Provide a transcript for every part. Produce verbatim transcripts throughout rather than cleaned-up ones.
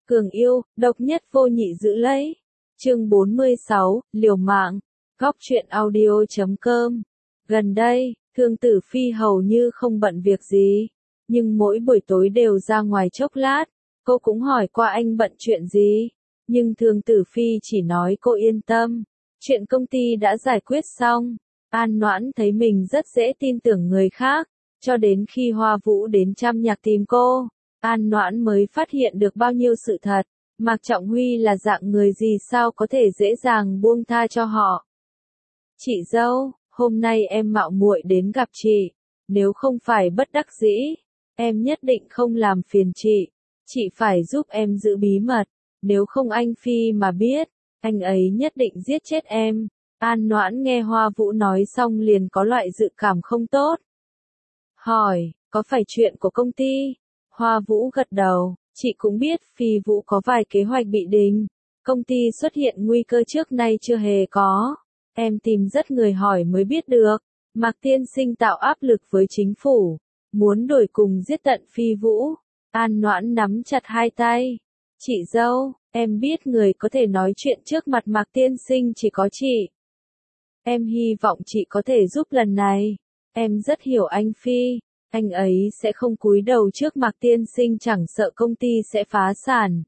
Cường yêu, độc nhất vô nhị giữ lấy. Chương bốn mươi sáu, liều mạng. Góc truyện audio chấm com. Gần đây, Thương Tử Phi hầu như không bận việc gì, nhưng mỗi buổi tối đều ra ngoài chốc lát. Cô cũng hỏi qua anh bận chuyện gì, nhưng Thương Tử Phi chỉ nói cô yên tâm, chuyện công ty đã giải quyết xong. An Noãn thấy mình rất dễ tin tưởng người khác, cho đến khi Hoa Vũ đến Trăm Nhạc tìm cô, An Noãn mới phát hiện được bao nhiêu sự thật. Mạc Trọng Huy là dạng người gì sao có thể dễ dàng buông tha cho họ. Chị dâu, hôm nay em mạo muội đến gặp chị, nếu không phải bất đắc dĩ, em nhất định không làm phiền chị. Chị phải giúp em giữ bí mật, nếu không anh Phi mà biết, anh ấy nhất định giết chết em. An Noãn nghe Hoa Vũ nói xong liền có loại dự cảm không tốt. Hỏi, có phải chuyện của công ty? Hoa Vũ gật đầu, chị cũng biết Phi Vũ có vài kế hoạch bị đình. Công ty xuất hiện nguy cơ trước nay chưa hề có. Em tìm rất người hỏi mới biết được. Mạc Tiên Sinh tạo áp lực với chính phủ, muốn đuổi cùng giết tận Phi Vũ. An Noãn nắm chặt hai tay. Chị dâu, em biết người có thể nói chuyện trước mặt Mạc Tiên Sinh chỉ có chị. Em hy vọng chị có thể giúp lần này. Em rất hiểu anh Phi, anh ấy sẽ không cúi đầu trước Mạc Tiên Sinh, chẳng sợ công ty sẽ phá sản.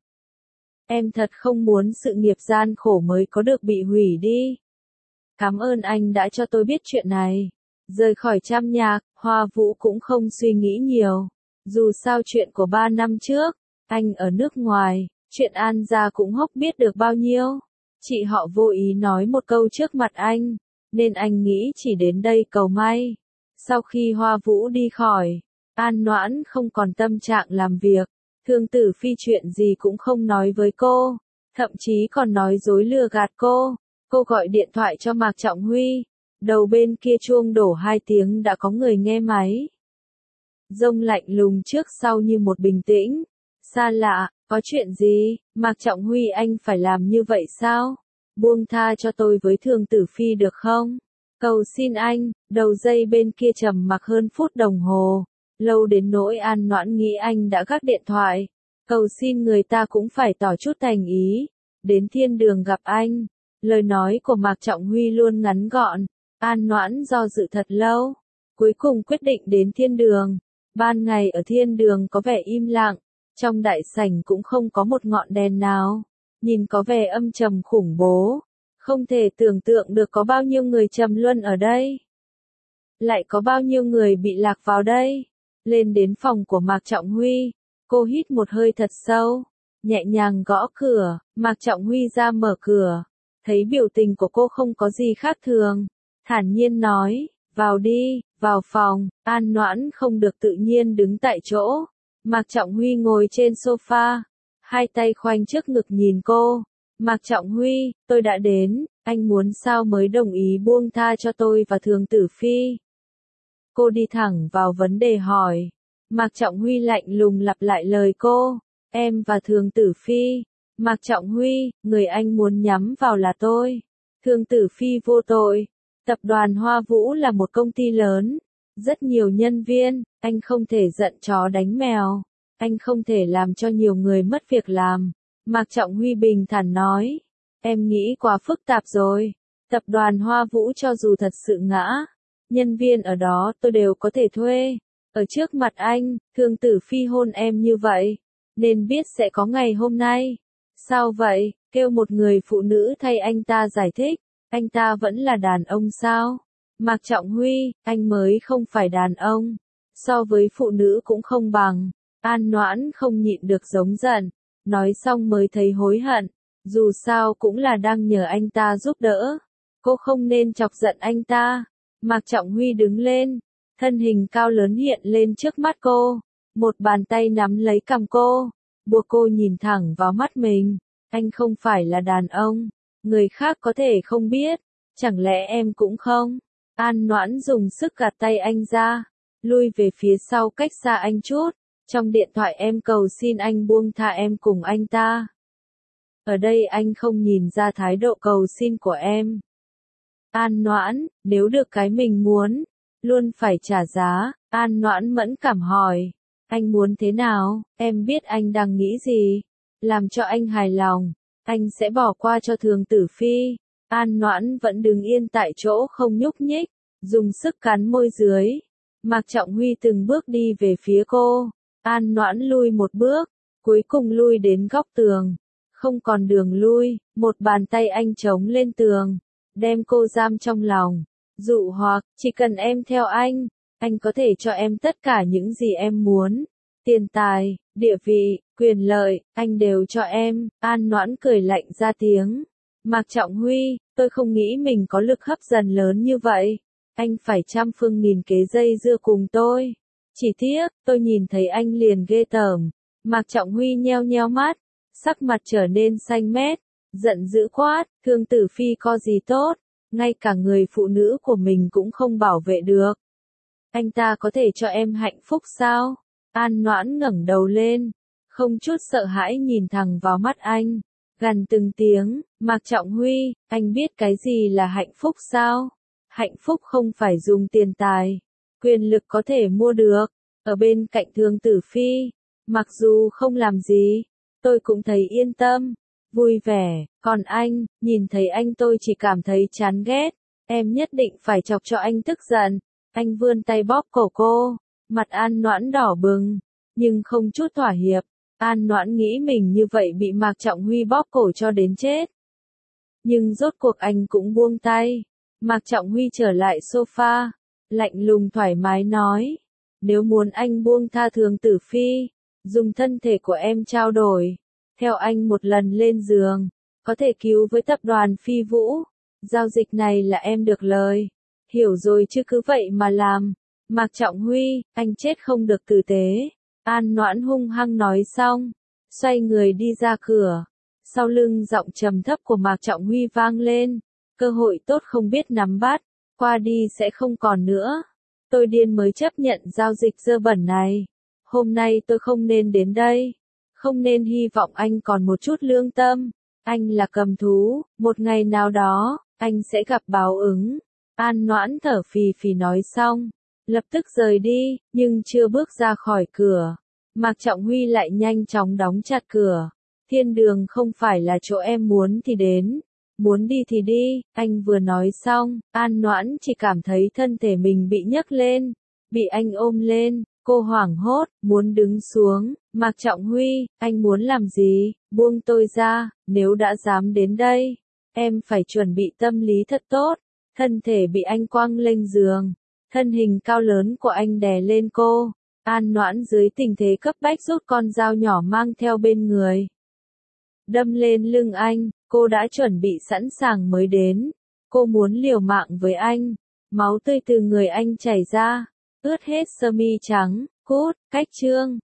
Em thật không muốn sự nghiệp gian khổ mới có được bị hủy đi. Cảm ơn anh đã cho tôi biết chuyện này. Rời khỏi Trăm Nhạc, Hoa Vũ cũng không suy nghĩ nhiều. Dù sao chuyện của ba năm trước, anh ở nước ngoài, chuyện An gia cũng hốc biết được bao nhiêu. Chị họ vô ý nói một câu trước mặt anh, nên anh nghĩ chỉ đến đây cầu may. Sau khi Hoa Vũ đi khỏi, An Noãn không còn tâm trạng làm việc. Thương Tử Phi chuyện gì cũng không nói với cô, thậm chí còn nói dối lừa gạt cô. Cô gọi điện thoại cho Mạc Trọng Huy, đầu bên kia chuông đổ hai tiếng đã có người nghe máy. Giọng lạnh lùng trước sau như một bình tĩnh. Xa lạ, có chuyện gì? Mạc Trọng Huy, anh phải làm như vậy sao? Buông tha cho tôi với Thương Tử Phi được không? Cầu xin anh. Đầu dây bên kia trầm mặc hơn phút đồng hồ, lâu đến nỗi An Noãn nghĩ anh đã gác điện thoại. Cầu xin người ta cũng phải tỏ chút thành ý. Đến thiên đường gặp anh. Lời nói của Mạc Trọng Huy luôn ngắn gọn. An Noãn do dự thật lâu, cuối cùng quyết định đến thiên đường. Ban ngày ở thiên đường có vẻ im lặng, trong đại sảnh cũng không có một ngọn đèn nào, nhìn có vẻ âm trầm khủng bố. Không thể tưởng tượng được có bao nhiêu người trầm luân ở đây. Lại có bao nhiêu người bị lạc vào đây. Lên đến phòng của Mạc Trọng Huy, cô hít một hơi thật sâu, nhẹ nhàng gõ cửa. Mạc Trọng Huy ra mở cửa, thấy biểu tình của cô không có gì khác thường, thản nhiên nói, vào đi. Vào phòng, An Noãn không được tự nhiên đứng tại chỗ. Mạc Trọng Huy ngồi trên sofa, hai tay khoanh trước ngực nhìn cô. Mạc Trọng Huy, tôi đã đến, anh muốn sao mới đồng ý buông tha cho tôi và Thương Tử Phi? Cô đi thẳng vào vấn đề hỏi. Mạc Trọng Huy lạnh lùng lặp lại lời cô, em và Thương Tử Phi. Mạc Trọng Huy, người anh muốn nhắm vào là tôi. Thương Tử Phi vô tội. Tập đoàn Hoa Vũ là một công ty lớn, rất nhiều nhân viên, anh không thể giận chó đánh mèo, anh không thể làm cho nhiều người mất việc làm. Mạc Trọng Huy bình thản nói, em nghĩ quá phức tạp rồi. Tập đoàn Hoa Vũ cho dù thật sự ngã, nhân viên ở đó tôi đều có thể thuê. Ở trước mặt anh, Thương Tử Phi hôn em như vậy, nên biết sẽ có ngày hôm nay. Sao vậy? Kêu một người phụ nữ thay anh ta giải thích. Anh ta vẫn là đàn ông sao? Mạc Trọng Huy, anh mới không phải đàn ông. So với phụ nữ cũng không bằng. An Noãn không nhịn được giống giận. Nói xong mới thấy hối hận. Dù sao cũng là đang nhờ anh ta giúp đỡ. Cô không nên chọc giận anh ta. Mạc Trọng Huy đứng lên. Thân hình cao lớn hiện lên trước mắt cô. Một bàn tay nắm lấy cằm cô, buộc cô nhìn thẳng vào mắt mình. Anh không phải là đàn ông. Người khác có thể không biết, chẳng lẽ em cũng không? An Noãn dùng sức gạt tay anh ra, lui về phía sau cách xa anh chút. Trong điện thoại em cầu xin anh buông tha em cùng anh ta. Ở đây anh không nhìn ra thái độ cầu xin của em. An Noãn, nếu được cái mình muốn, luôn phải trả giá. An Noãn mẫn cảm hỏi, anh muốn thế nào? Em biết anh đang nghĩ gì. làm cho anh hài lòng, anh sẽ bỏ qua cho Thường Tử Phi. An Noãn vẫn đứng yên tại chỗ không nhúc nhích, dùng sức cắn môi dưới. Mạc Trọng Huy từng bước đi về phía cô. An Noãn lui một bước, cuối cùng lui đến góc tường. Không còn đường lui, một bàn tay anh chống lên tường, đem cô giam trong lòng. Dụ hoặc, chỉ cần em theo anh, anh có thể cho em tất cả những gì em muốn. Tiền tài, địa vị, quyền lợi, anh đều cho em. An Noãn cười lạnh ra tiếng. Mạc Trọng Huy, tôi không nghĩ mình có lực hấp dẫn lớn như vậy. Anh phải trăm phương nghìn kế dây dưa cùng tôi. Chỉ tiếc, tôi nhìn thấy anh liền ghê tởm. Mạc Trọng Huy nheo nheo mắt, sắc mặt trở nên xanh mét, giận dữ quát, Thương Tử Phi có gì tốt, ngay cả người phụ nữ của mình cũng không bảo vệ được. Anh ta có thể cho em hạnh phúc sao? An Noãn ngẩng đầu lên, không chút sợ hãi nhìn thẳng vào mắt anh, gằn từng tiếng, Mạc Trọng Huy, anh biết cái gì là hạnh phúc sao? Hạnh phúc không phải dùng tiền tài, quyền lực có thể mua được. Ở bên cạnh Thương Tử Phi, mặc dù không làm gì, tôi cũng thấy yên tâm, vui vẻ, còn anh, nhìn thấy anh tôi chỉ cảm thấy chán ghét, em nhất định phải chọc cho anh tức giận. Anh vươn tay bóp cổ cô, mặt An Noãn đỏ bừng, nhưng không chút thỏa hiệp. An Noãn nghĩ mình như vậy bị Mạc Trọng Huy bóp cổ cho đến chết. Nhưng rốt cuộc anh cũng buông tay. Mạc Trọng Huy trở lại sofa, lạnh lùng thoải mái nói, nếu muốn anh buông tha Thường Tử Phi, dùng thân thể của em trao đổi, theo anh một lần lên giường, có thể cứu với tập đoàn Phi Vũ. Giao dịch này là em được lời. Hiểu rồi chứ cứ vậy mà làm. Mạc Trọng Huy, anh chết không được tử tế. An Noãn hung hăng nói xong, xoay người đi ra cửa. Sau lưng giọng trầm thấp của Mạc Trọng Huy vang lên, cơ hội tốt không biết nắm bắt, qua đi sẽ không còn nữa. Tôi điên mới chấp nhận giao dịch dơ bẩn này. Hôm nay tôi không nên đến đây. Không nên hy vọng anh còn một chút lương tâm. Anh là cầm thú, một ngày nào đó, anh sẽ gặp báo ứng. An Noãn thở phì phì nói xong, lập tức rời đi, nhưng chưa bước ra khỏi cửa. Mạc Trọng Huy lại nhanh chóng đóng chặt cửa. Thiên đường không phải là chỗ em muốn thì đến, muốn đi thì đi. Anh vừa nói xong, An Noãn chỉ cảm thấy thân thể mình bị nhấc lên, bị anh ôm lên, cô hoảng hốt, muốn đứng xuống. Mạc Trọng Huy, anh muốn làm gì? Buông tôi ra, nếu đã dám đến đây, em phải chuẩn bị tâm lý thật tốt. Thân thể bị anh quăng lên giường, thân hình cao lớn của anh đè lên cô. An Noãn dưới tình thế cấp bách rút con dao nhỏ mang theo bên người, đâm lên lưng anh. Cô đã chuẩn bị sẵn sàng mới đến. Cô muốn liều mạng với anh. Máu tươi từ người anh chảy ra, ướt hết sơ mi trắng. Cút, cách chương.